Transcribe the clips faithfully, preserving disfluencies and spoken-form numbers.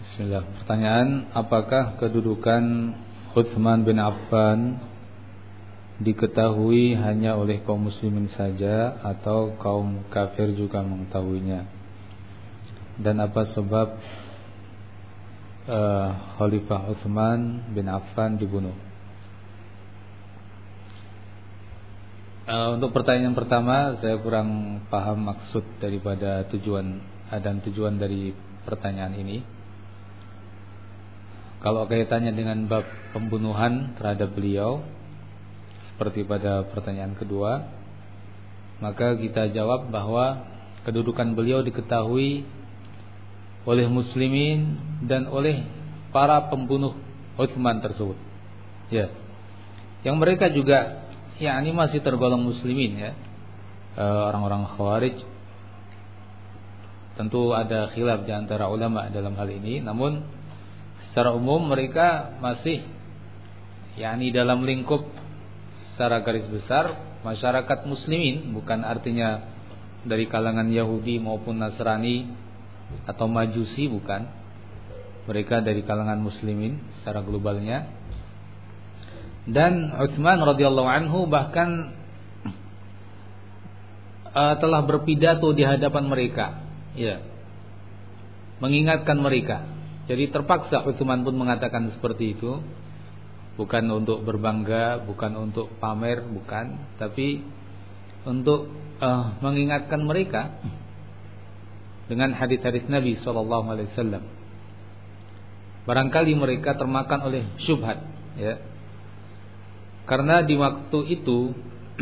Bismillah. Pertanyaan, apakah kedudukan Utsman bin Affan diketahui hanya oleh kaum muslimin saja atau kaum kafir juga mengetahuinya? Dan apa sebab uh, Khalifah Utsman bin Affan dibunuh? Uh, untuk pertanyaan pertama, saya kurang paham maksud daripada tujuan dan tujuan dari pertanyaan ini. Kalau kaitannya dengan bab pembunuhan terhadap beliau, seperti pada pertanyaan kedua, maka kita jawab bahwa kedudukan beliau diketahui oleh muslimin dan oleh para pembunuh Utsman tersebut. Ya. Yang mereka juga yakni masih tergolong muslimin, ya. E, orang-orang Khawarij. Tentu ada khilaf di antara ulama dalam hal ini, namun secara umum mereka masih yakni dalam lingkup secara garis besar masyarakat muslimin, bukan artinya dari kalangan Yahudi maupun Nasrani atau Majusi, bukan. Mereka dari kalangan muslimin secara globalnya. Dan Utsman radhiyallahu anhu bahkan uh, telah berpidato di hadapan mereka, ya, mengingatkan mereka. Jadi terpaksa Utsman pun mengatakan seperti itu, bukan untuk berbangga, bukan untuk pamer, bukan, tapi untuk uh, mengingatkan mereka dengan hadis-hadis Nabi sallallahu alaihi wasallam. Barangkali mereka termakan oleh syubhat, ya. Karena di waktu itu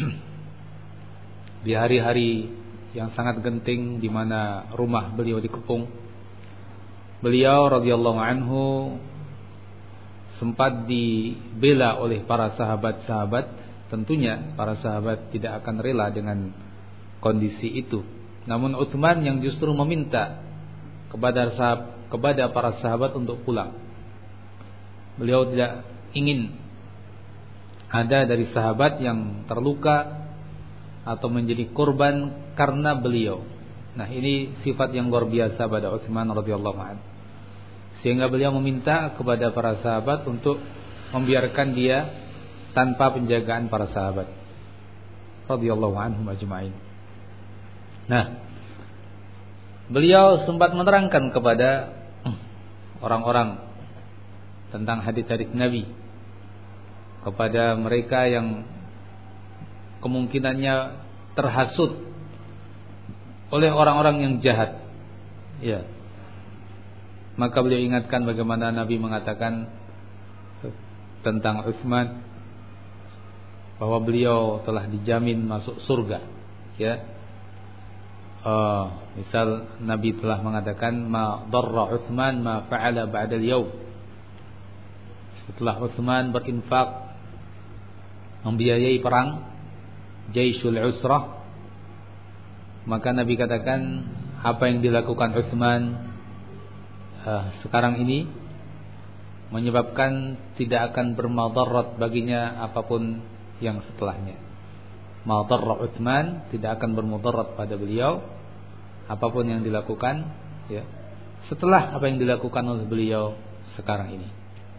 di hari-hari yang sangat genting di mana rumah beliau dikepung, beliau radhiyallahu anhu sempat dibela oleh para sahabat-sahabat. Tentunya para sahabat tidak akan rela dengan kondisi itu. Namun Utsman yang justru meminta kepada sahab, kepada para sahabat untuk pulang. Beliau tidak ingin ada dari sahabat yang terluka atau menjadi korban karena beliau. Nah, ini sifat yang luar biasa pada Utsman radhiyallahu anhu. Sehingga beliau meminta kepada para sahabat untuk membiarkan dia tanpa penjagaan para sahabat radhiyallahu anhum ajma'in. Nah, beliau sempat menerangkan kepada orang-orang tentang hadis-hadis Nabi, kepada mereka yang kemungkinannya terhasut oleh orang-orang yang jahat, ya. Maka beliau ingatkan bagaimana Nabi mengatakan tentang Utsman bahwa beliau telah dijamin masuk surga, ya. Uh, misal Nabi telah mengatakan ma darra Utsman ma fa'ala ba'da al-yaum. Setelah Utsman berinfak membiayai perang Jaisul Usrah, maka Nabi katakan apa yang dilakukan Utsman uh, sekarang ini menyebabkan tidak akan bermadarat baginya apapun yang setelahnya. Madarra Utsman, tidak akan bermudarat pada beliau apapun yang dilakukan, ya, setelah apa yang dilakukan oleh beliau sekarang ini.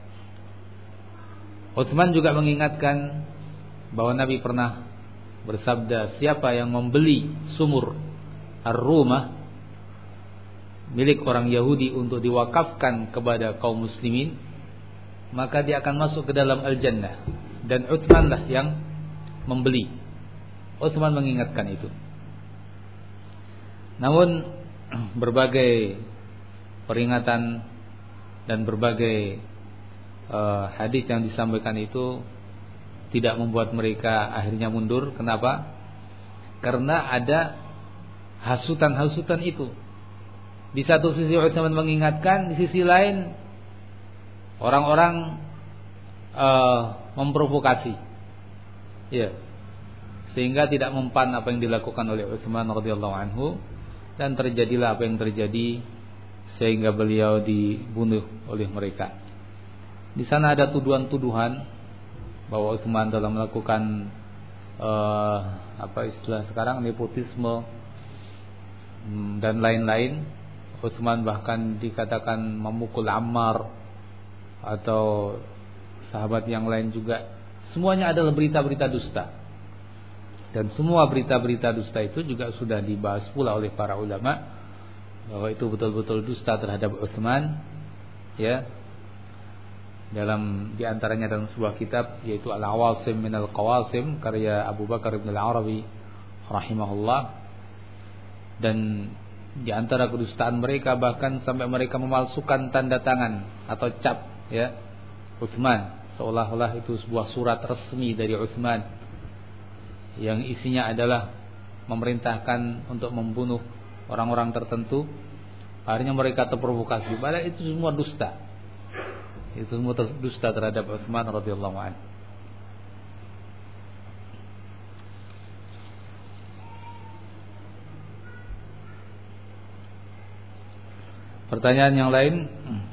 Utsman juga mengingatkan bahwa Nabi pernah bersabda, siapa yang membeli sumur Ar-Rumah milik orang Yahudi untuk diwakafkan kepada kaum muslimin, maka dia akan masuk ke dalam al-jannah. Dan Utsmanlah yang membeli. Utsman mengingatkan itu. Namun berbagai peringatan dan berbagai uh, hadis yang disampaikan itu tidak membuat mereka akhirnya mundur. Kenapa? Karena ada hasutan-hasutan itu. Di satu sisi Utsman mengingatkan, di sisi lain orang-orang uh, memprovokasi, ya, sehingga tidak mempan apa yang dilakukan oleh Utsman radhiyallahu anhu, dan terjadilah apa yang terjadi sehingga beliau dibunuh oleh mereka. Di sana ada tuduhan-tuduhan bahwa Utsman dalam melakukan uh, apa istilah sekarang nepotisme dan lain-lain Utsman bahkan dikatakan memukul Ammar atau sahabat yang lain juga. Semuanya adalah berita-berita dusta. Dan semua berita-berita dusta itu juga sudah dibahas pula oleh para ulama bahwa itu betul-betul dusta terhadap Utsman, ya. Dalam diantaranya dalam sebuah kitab yaitu Al-Awasim min Al-Qawasim karya Abu Bakar Ibn Al-Arabi rahimahullah. Dan di antara kedustaan mereka bahkan sampai mereka memalsukan tanda tangan atau cap, ya, Utsman, seolah-olah itu sebuah surat resmi dari Utsman yang isinya adalah memerintahkan untuk membunuh orang-orang tertentu. Akhirnya mereka terprovokasi, padahal itu semua dusta. Itu semua dusta terhadap Utsman radhiyallahu anhu. Pertanyaan yang lain,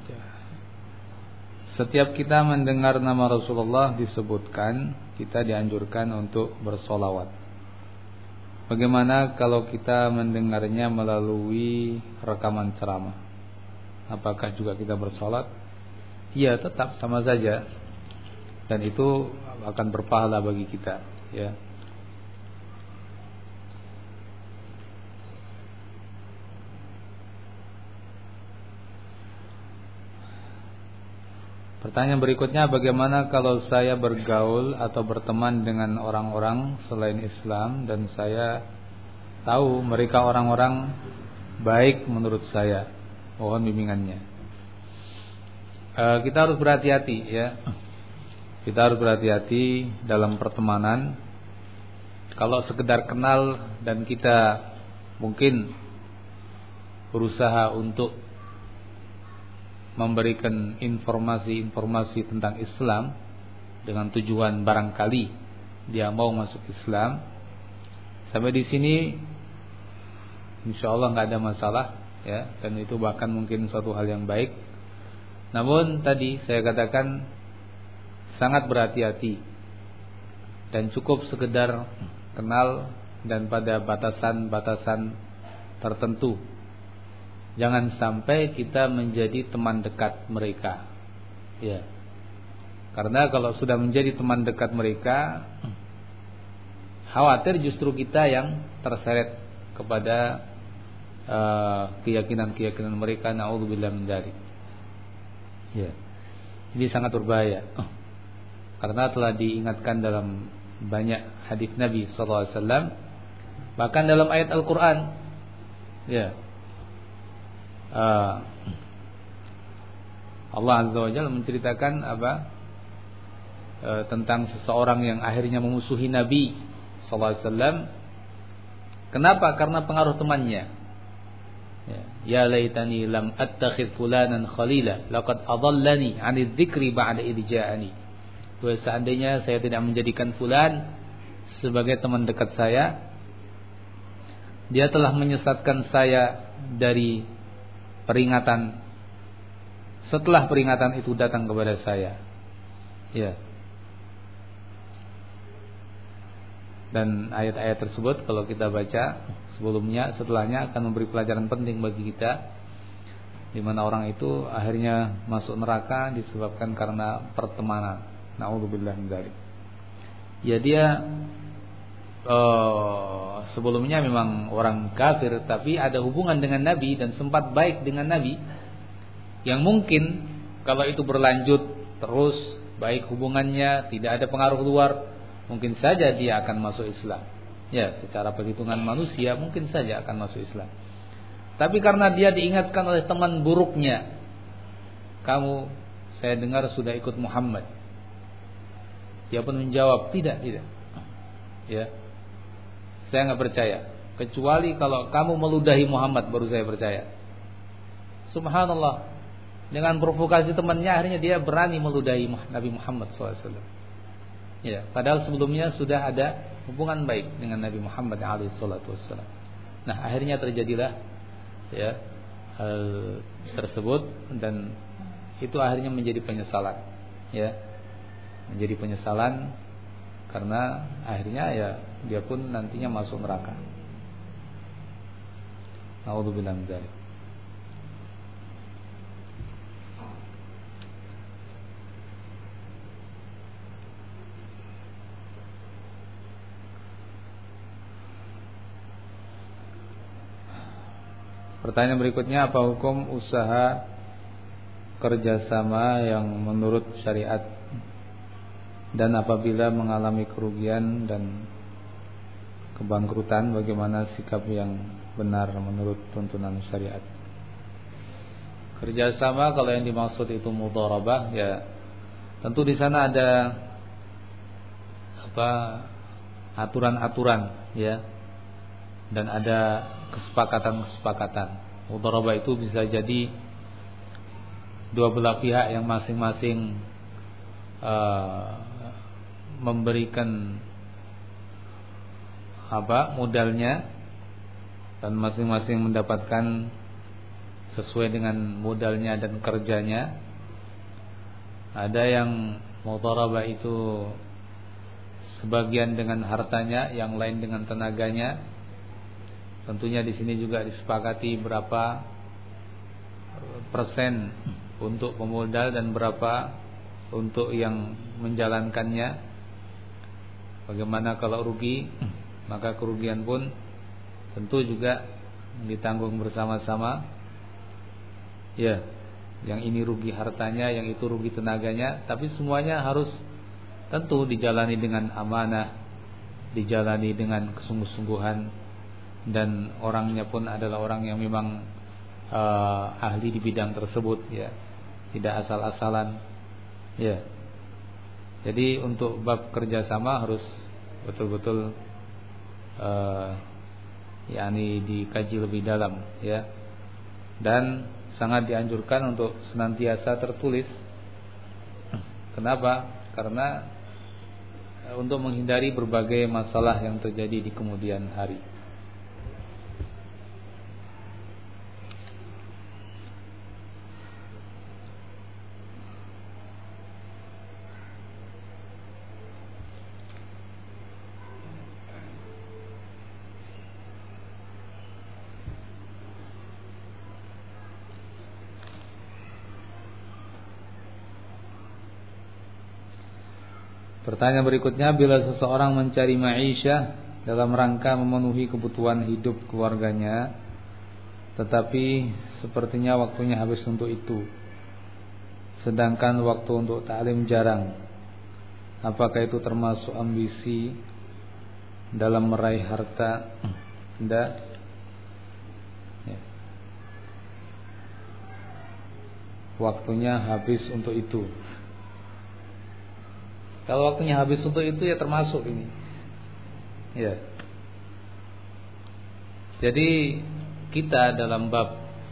setiap kita mendengar nama Rasulullah disebutkan, kita dianjurkan untuk bersolawat. Bagaimana kalau kita mendengarnya melalui rekaman ceramah? Apakah juga kita bersolat? Iya, tetap sama saja. Dan itu akan berpahala bagi kita, ya. Pertanyaan berikutnya, bagaimana kalau saya bergaul atau berteman dengan orang-orang selain Islam dan saya tahu mereka orang-orang baik menurut saya? Mohon bimbingannya. E, kita harus berhati-hati, ya. Kita harus berhati-hati dalam pertemanan. Kalau sekedar kenal dan kita mungkin berusaha untuk memberikan informasi-informasi tentang Islam dengan tujuan barangkali dia mau masuk Islam, sampai di sini insya Allah nggak ada masalah, ya, dan itu bahkan mungkin suatu hal yang baik. Namun tadi saya katakan sangat berhati-hati dan cukup sekedar kenal dan pada batasan-batasan tertentu. Jangan sampai kita menjadi teman dekat mereka, ya. Karena kalau sudah menjadi teman dekat mereka, khawatir justru kita yang terseret kepada uh, keyakinan-keyakinan mereka. Na'udzubillah min dzalik. Ya. Ini sangat berbahaya. Karena telah diingatkan dalam banyak hadis Nabi sallallahu alaihi wasallam, bahkan dalam ayat Al-Qur'an, ya. Uh, Allah Azza wa Jalla menceritakan apa uh, tentang seseorang yang akhirnya memusuhi Nabi sallallahu alaihi wasallam. Kenapa? Karena pengaruh temannya. Ya, ya laitani lam attakhidh fulanan khalila laqad adallani 'anil dzikri ba'da idh ja'ani. Wah, seandainya saya tidak menjadikan fulan sebagai teman dekat saya, dia telah menyesatkan saya dari peringatan setelah peringatan itu datang kepada saya, ya. Dan ayat-ayat tersebut kalau kita baca sebelumnya, setelahnya akan memberi pelajaran penting bagi kita, di mana orang itu akhirnya masuk neraka disebabkan karena pertemanan. Na'udzubillah min dzalik. Ya, dia Uh, sebelumnya memang orang kafir, tapi ada hubungan dengan Nabi dan sempat baik dengan Nabi, yang mungkin kalau itu berlanjut terus baik hubungannya, tidak ada pengaruh luar, mungkin saja dia akan masuk Islam. Ya, secara perhitungan manusia mungkin saja akan masuk Islam. Tapi karena dia diingatkan oleh teman buruknya, kamu saya dengar sudah ikut Muhammad, dia pun menjawab tidak, tidak. Ya, saya nggak percaya, kecuali kalau kamu meludahi Muhammad baru saya percaya. Subhanallah, dengan provokasi temannya akhirnya dia berani meludahi Nabi Muhammad shallallahu alaihi wasallam. Ya, padahal sebelumnya sudah ada hubungan baik dengan Nabi Muhammad shallallahu alaihi wasallam. Nah, akhirnya terjadilah ya hal tersebut, dan itu akhirnya menjadi penyesalan, ya, menjadi penyesalan. Karena akhirnya ya dia pun nantinya masuk neraka. Na'udzubillah min dzalik. Pertanyaan berikutnya, apa hukum usaha kerjasama yang menurut syariat, dan apabila mengalami kerugian dan kebangkrutan, bagaimana sikap yang benar menurut tuntunan syariat? Kerjasama, kalau yang dimaksud itu mudharabah, ya tentu di sana ada apa aturan-aturan, ya, dan ada kesepakatan-kesepakatan. Mudharabah itu bisa jadi dua belah pihak yang masing-masing uh, memberikan apa modalnya, dan masing-masing mendapatkan sesuai dengan modalnya dan kerjanya. Ada yang mudharabah itu sebagian dengan hartanya, yang lain dengan tenaganya. Tentunya di sini juga disepakati berapa persen untuk pemodal dan berapa untuk yang menjalankannya. Bagaimana kalau rugi, maka kerugian pun tentu juga ditanggung bersama-sama. Ya, yang ini rugi hartanya, yang itu rugi tenaganya, tapi semuanya harus tentu dijalani dengan amanah, dijalani dengan kesungguh-sungguhan, dan orangnya pun adalah orang yang memang uh, ahli di bidang tersebut, ya, tidak asal-asalan, ya. Jadi untuk bab kerjasama harus betul-betul uh, yakni dikaji lebih dalam, ya, dan sangat dianjurkan untuk senantiasa tertulis. Kenapa? Karena untuk menghindari berbagai masalah yang terjadi di kemudian hari. Pertanyaan berikutnya, bila seseorang mencari ma'isyah dalam rangka memenuhi kebutuhan hidup keluarganya, tetapi sepertinya waktunya habis untuk itu, sedangkan waktu untuk ta'lim jarang, apakah itu termasuk ambisi dalam meraih harta benda? Ya. Waktunya habis untuk itu. Kalau waktunya habis untuk itu, ya termasuk ini. Ya. Jadi kita dalam bab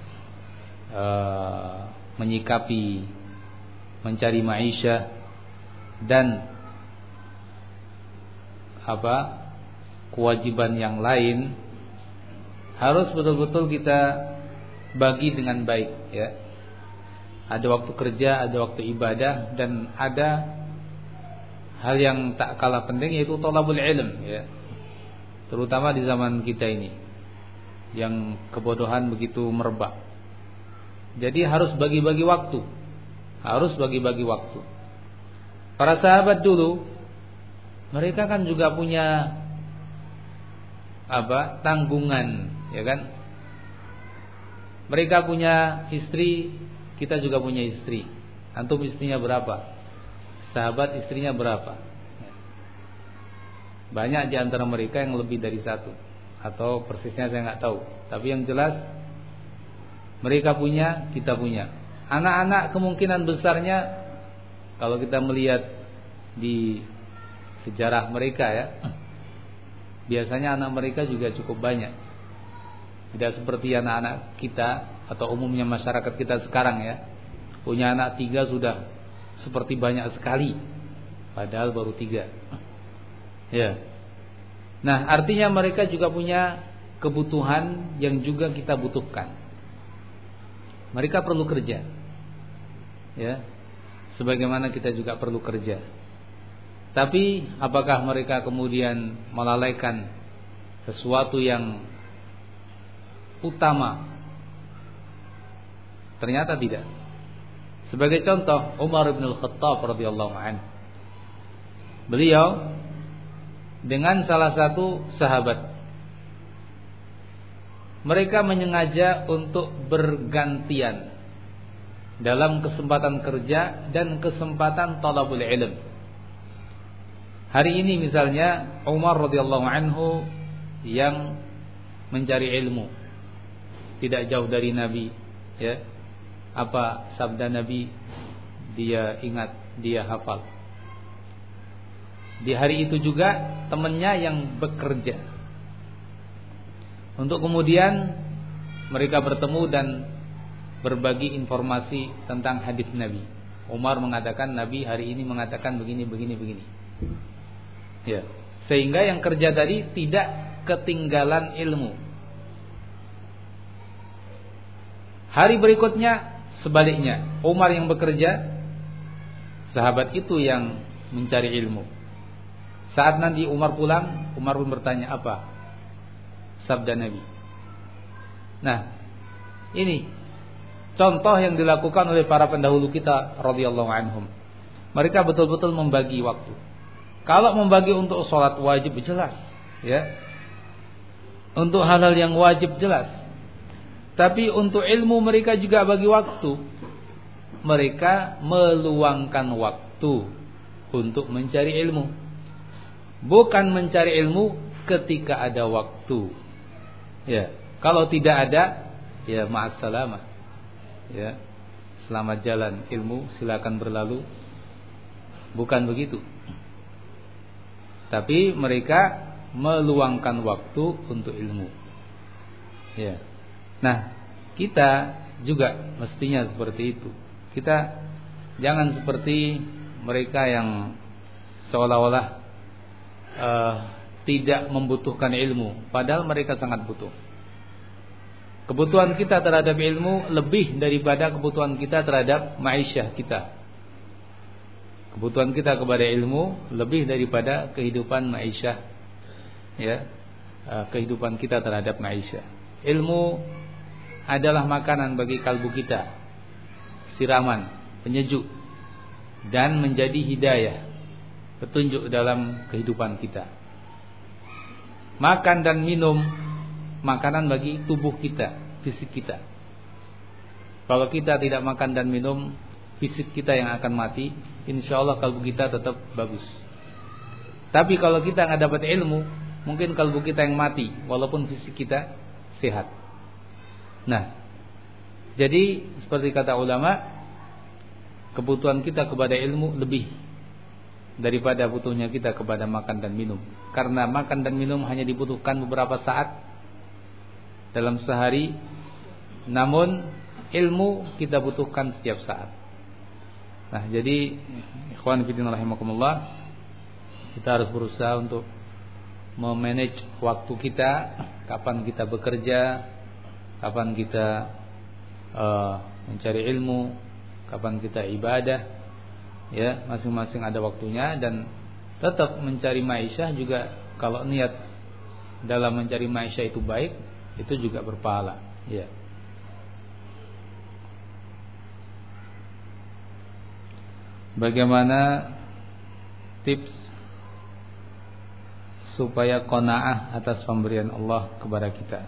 uh, menyikapi mencari ma'isyah dan apa kewajiban yang lain, harus betul-betul kita bagi dengan baik, ya. Ada waktu kerja, ada waktu ibadah, dan ada hal yang tak kalah penting, yaitu thalabul ilm, ya. Terutama di zaman kita ini yang kebodohan begitu merebak. Jadi harus bagi-bagi waktu. Harus bagi-bagi waktu. Para sahabat dulu, mereka kan juga punya apa? Tanggungan, ya kan? Mereka punya istri, kita juga punya istri. Antum istrinya berapa? Sahabat istrinya berapa? Banyak di antara mereka yang lebih dari satu, atau persisnya saya nggak tahu. Tapi yang jelas mereka punya, kita punya. Anak-anak kemungkinan besarnya, kalau kita melihat di sejarah mereka, ya, biasanya anak mereka juga cukup banyak. Tidak seperti anak-anak kita atau umumnya masyarakat kita sekarang, ya, punya anak tiga sudah seperti banyak sekali, padahal baru tiga. Ya. Nah, artinya mereka juga punya kebutuhan yang juga kita butuhkan. Mereka perlu kerja, ya, sebagaimana kita juga perlu kerja. Tapi apakah mereka kemudian melalaikan sesuatu yang utama? Ternyata tidak. Sebagai contoh, Umar bin Al-Khattab radhiyallahu anhu, beliau dengan salah satu sahabat mereka menyengaja untuk bergantian dalam kesempatan kerja dan kesempatan talabul ilm. Hari ini misalnya Umar radhiyallahu anhu yang mencari ilmu, tidak jauh dari Nabi, ya. Apa sabda Nabi dia ingat, dia hafal. Di hari itu juga temannya yang bekerja, untuk kemudian mereka bertemu dan berbagi informasi tentang hadis Nabi. Umar mengatakan Nabi hari ini mengatakan begini begini begini. Ya, sehingga yang kerja tadi tidak ketinggalan ilmu. Hari berikutnya sebaliknya, Umar yang bekerja, sahabat itu yang mencari ilmu. Saat nanti Umar pulang, Umar pun bertanya apa sabda Nabi. Nah, ini contoh yang dilakukan oleh para pendahulu kita radhiyallahu anhum. Mereka betul-betul membagi waktu. Kalau membagi untuk sholat wajib jelas, ya. Untuk hal-hal yang wajib jelas. Tapi untuk ilmu mereka juga bagi waktu. Mereka meluangkan waktu untuk mencari ilmu. Bukan mencari ilmu ketika ada waktu. Ya, kalau tidak ada, ya ma'assalamah. Ya, selamat jalan ilmu, silakan berlalu. Bukan begitu. Tapi mereka meluangkan waktu untuk ilmu. Ya. Nah, kita juga mestinya seperti itu. Kita jangan seperti mereka yang seolah-olah uh, tidak membutuhkan ilmu, padahal mereka sangat butuh. Kebutuhan kita terhadap ilmu lebih daripada kebutuhan kita terhadap ma'isyah kita. Kebutuhan kita kepada ilmu lebih daripada kehidupan ma'isyah, ya, kehidupan kita terhadap ma'isyah. Ilmu adalah makanan bagi kalbu kita, siraman, penyejuk, dan menjadi hidayah, petunjuk dalam kehidupan kita. Makan dan minum, makanan bagi tubuh kita, fisik kita. Kalau kita tidak makan dan minum, fisik kita yang akan mati. Insya Allah kalbu kita tetap bagus. Tapi kalau kita nggak dapat ilmu, mungkin kalbu kita yang mati, walaupun fisik kita sehat. Nah, jadi seperti kata ulama, kebutuhan kita kepada ilmu lebih daripada butuhnya kita kepada makan dan minum. Karena makan dan minum hanya dibutuhkan beberapa saat dalam sehari, namun ilmu kita butuhkan setiap saat. Nah, jadi ikhwan fillah rahimakumullah, kita harus berusaha untuk memanage waktu kita, kapan kita bekerja, kapan kita uh, mencari ilmu, kapan kita ibadah, ya, masing-masing ada waktunya. Dan tetap mencari ma'isyah juga, kalau niat dalam mencari ma'isyah itu baik, itu juga berpahala, ya. Bagaimana tips supaya qanaah atas pemberian Allah kepada kita?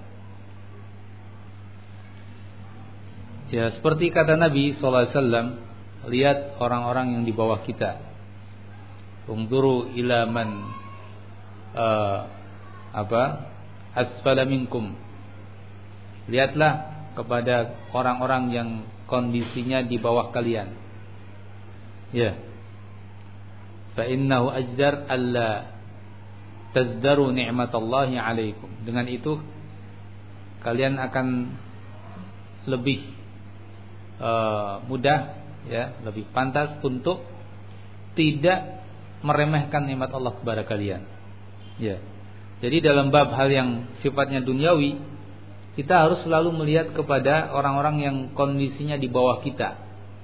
Ya, seperti kata Nabi sallallahu alaihi wasallam, lihat orang-orang yang di bawah kita. Unzuru ila man uh, apa? asfala minkum. Lihatlah kepada orang-orang yang kondisinya di bawah kalian. Ya. Fa innahu ajdar alla tazdaru ni'matallahi 'alaikum. Dengan itu kalian akan lebih uh, mudah, ya, lebih pantas untuk tidak meremehkan nikmat Allah kepada kalian. Ya. Jadi dalam bab hal yang sifatnya duniawi, kita harus selalu melihat kepada orang-orang yang kondisinya di bawah kita.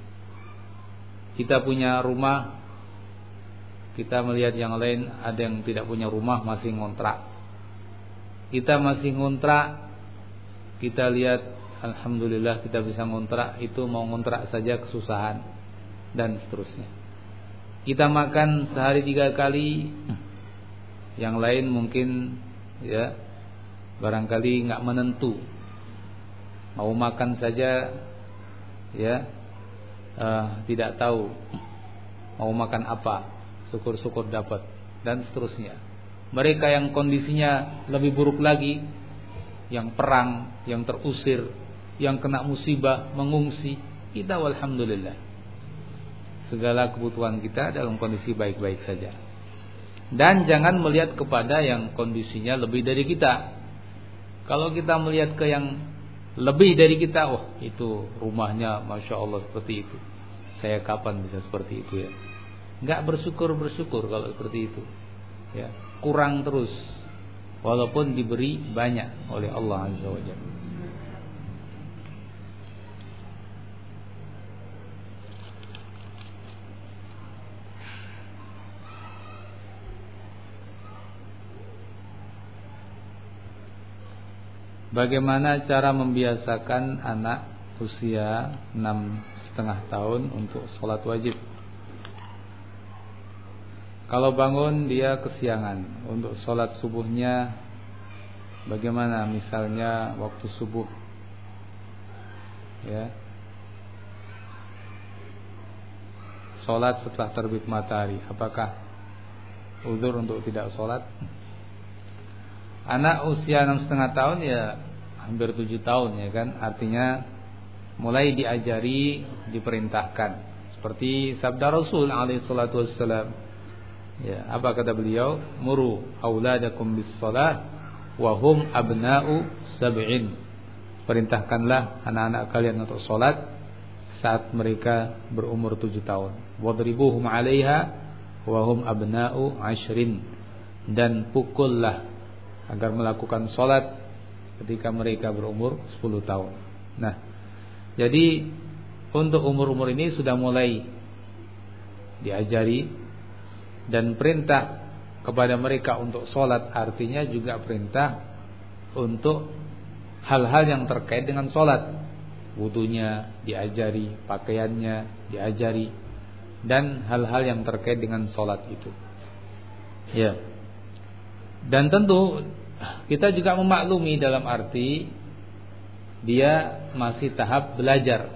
Kita punya rumah, kita melihat yang lain ada yang tidak punya rumah, masih ngontrak. Kita masih ngontrak, kita lihat alhamdulillah kita bisa ngontrak, itu mau ngontrak saja kesusahan, dan seterusnya. Kita makan sehari tiga kali, yang lain mungkin, ya, barangkali nggak menentu, mau makan saja ya uh, tidak tahu mau makan apa, syukur-syukur dapat, dan seterusnya. Mereka yang kondisinya lebih buruk lagi, yang perang, yang terusir, yang kena musibah, mengungsi, kita walhamdulillah segala kebutuhan kita dalam kondisi baik-baik saja. Dan jangan melihat kepada yang kondisinya lebih dari kita. Kalau kita melihat ke yang lebih dari kita, wah itu rumahnya Masya Allah seperti itu, saya kapan bisa seperti itu ya. Enggak bersyukur-bersyukur kalau seperti itu ya. Kurang terus walaupun diberi banyak oleh Allah Azza wa Jalla. Bagaimana cara membiasakan anak usia enam setengah tahun untuk sholat wajib? Kalau bangun dia kesiangan, untuk sholat subuhnya bagaimana? Misalnya waktu subuh ya, sholat setelah terbit matahari, apakah uzur untuk tidak sholat? Anak usia enam setengah tahun ya hampir tujuh tahun ya kan, artinya mulai diajari, diperintahkan seperti sabda Rasul alaihi salatu wassalam ya, apa kata beliau? Muru auladakum bis shalah wa hum abna'u sab'in. Perintahkanlah anak-anak kalian untuk salat saat mereka berumur tujuh tahun. Wadribuhum 'alaiha wa hum abna'u ashrin. Dan pukullah agar melakukan sholat ketika mereka berumur sepuluh tahun. Nah, jadi untuk umur-umur ini sudah mulai diajari, dan perintah kepada mereka untuk sholat artinya juga perintah untuk hal-hal yang terkait dengan sholat. Wudunya diajari, pakaiannya diajari, dan hal-hal yang terkait dengan sholat itu ya. Dan tentu kita juga memaklumi dalam arti dia masih tahap belajar,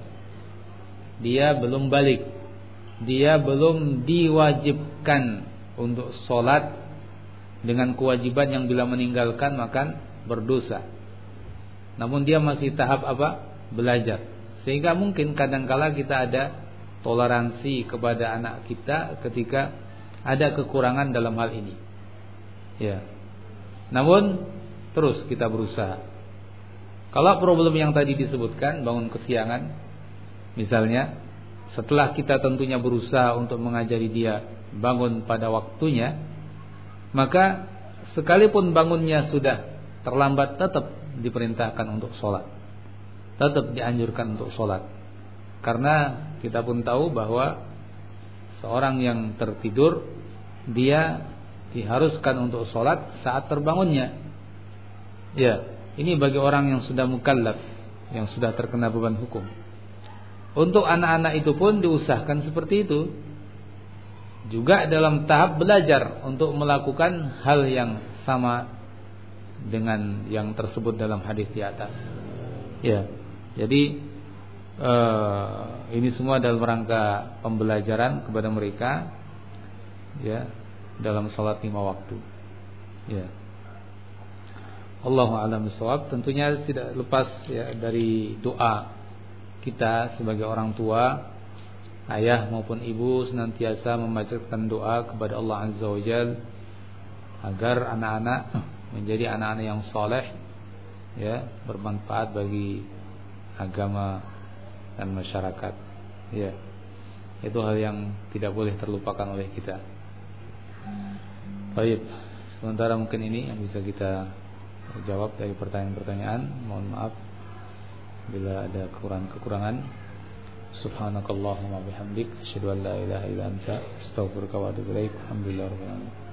dia belum balik, dia belum diwajibkan untuk sholat dengan kewajiban yang bila meninggalkan maka berdosa. Namun dia masih tahap apa? Belajar. Sehingga mungkin kadangkala kita ada toleransi kepada anak kita ketika ada kekurangan dalam hal ini ya. Namun terus kita berusaha. Kalau problem yang tadi disebutkan, bangun kesiangan misalnya, setelah kita tentunya berusaha untuk mengajari dia bangun pada waktunya, maka sekalipun bangunnya sudah terlambat tetap diperintahkan untuk sholat, tetap dianjurkan untuk sholat. Karena kita pun tahu bahwa seorang yang tertidur dia diharuskan untuk sholat saat terbangunnya. Ya, ini bagi orang yang sudah mukallaf, yang sudah terkena beban hukum. Untuk anak-anak itu pun diusahakan seperti itu. Juga dalam tahap belajar untuk melakukan hal yang sama dengan yang tersebut dalam hadis di atas. Ya, jadi eh, ini semua dalam rangka pembelajaran kepada mereka, ya, dalam salat lima waktu. Ya. Allahu a'lam bishawab. Tentunya tidak lepas ya dari doa kita sebagai orang tua, ayah maupun ibu, senantiasa membacakan doa kepada Allah Azza wa Jalla agar anak-anak menjadi anak-anak yang saleh, ya, bermanfaat bagi agama dan masyarakat. Ya. Itu hal yang tidak boleh terlupakan oleh kita. Baik, sementara mungkin ini yang bisa kita jawab dari pertanyaan-pertanyaan. Mohon maaf bila ada kekurangan-kekurangan. Subhanakallahumma bihamdik, asyhadu an la ilaha illa anta, astaghfiruka wa atubu ilaik. Alhamdulillahirabbil alamin.